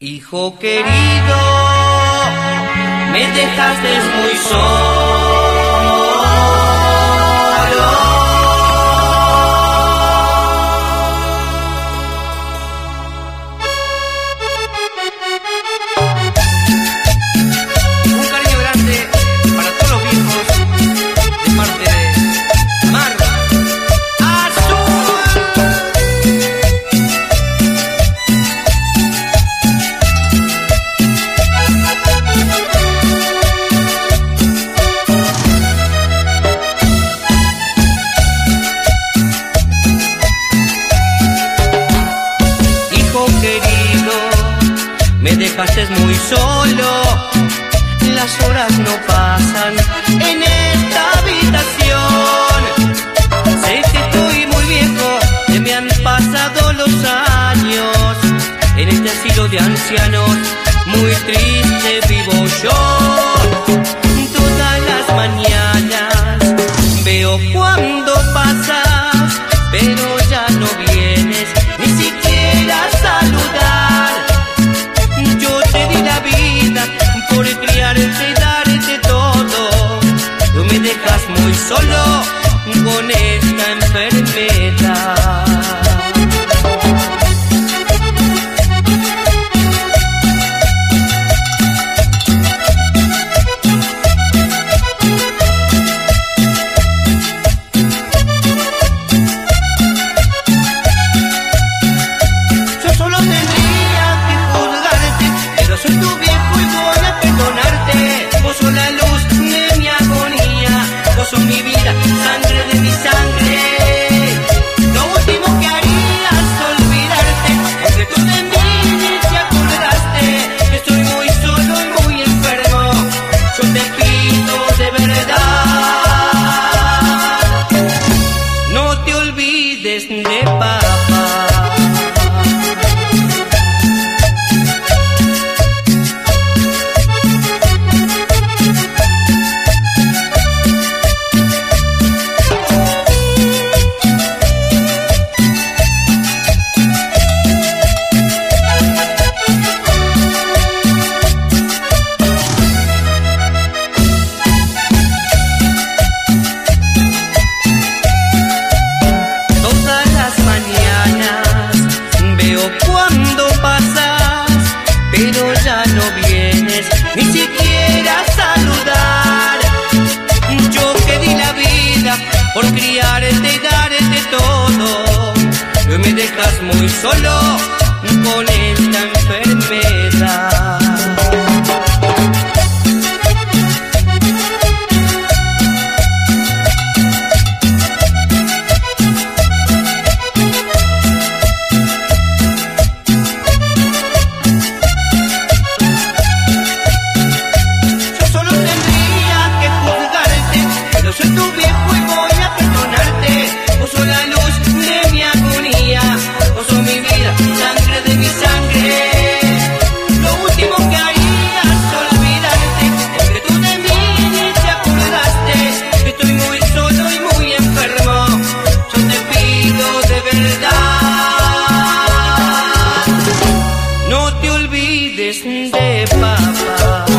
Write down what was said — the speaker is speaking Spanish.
Hijo querido, me dejaste muy solo. Un cariño grande para todos los viejos de parte de Marta. Me dejaste muy solo, las horas no pasan en esta habitación. Sé que estoy muy viejo, que me han pasado los años. En este asilo de ancianos, muy triste vivo yo. Todas las mañanas veo cuando pasas, pero ya no vienes ni siquiera a saludar. Por criarte y darte todo, tú me dejas muy solo con esta enfermedad. Yo solo tendría que juzgarte, pero soy tu viejo y voy a perdonarte. Vos sos la luz de mi agonía, vos sos mi vida, sangre de mi sangre. Lo último que haría es olvidarte, porque tú de mí ni te acordaste. Que estoy muy solo y muy enfermo, yo te pido de verdad, no te olvides de papá. Cuando pasas, pero ya no vienes ni siquiera a saludar. Yo que di la vida por criarte y darte todo, tú me dejas muy solo con esta enfermedad. Soy tu viejo y voy a perdonarte. Vos sos la luz de mi agonía, vos sos mi vida, sangre de mi sangre. Lo último que haría es olvidarte, porque tú de mí ni te acordaste. Que estoy muy solo y muy enfermo, yo te pido de verdad, no te olvides de papá.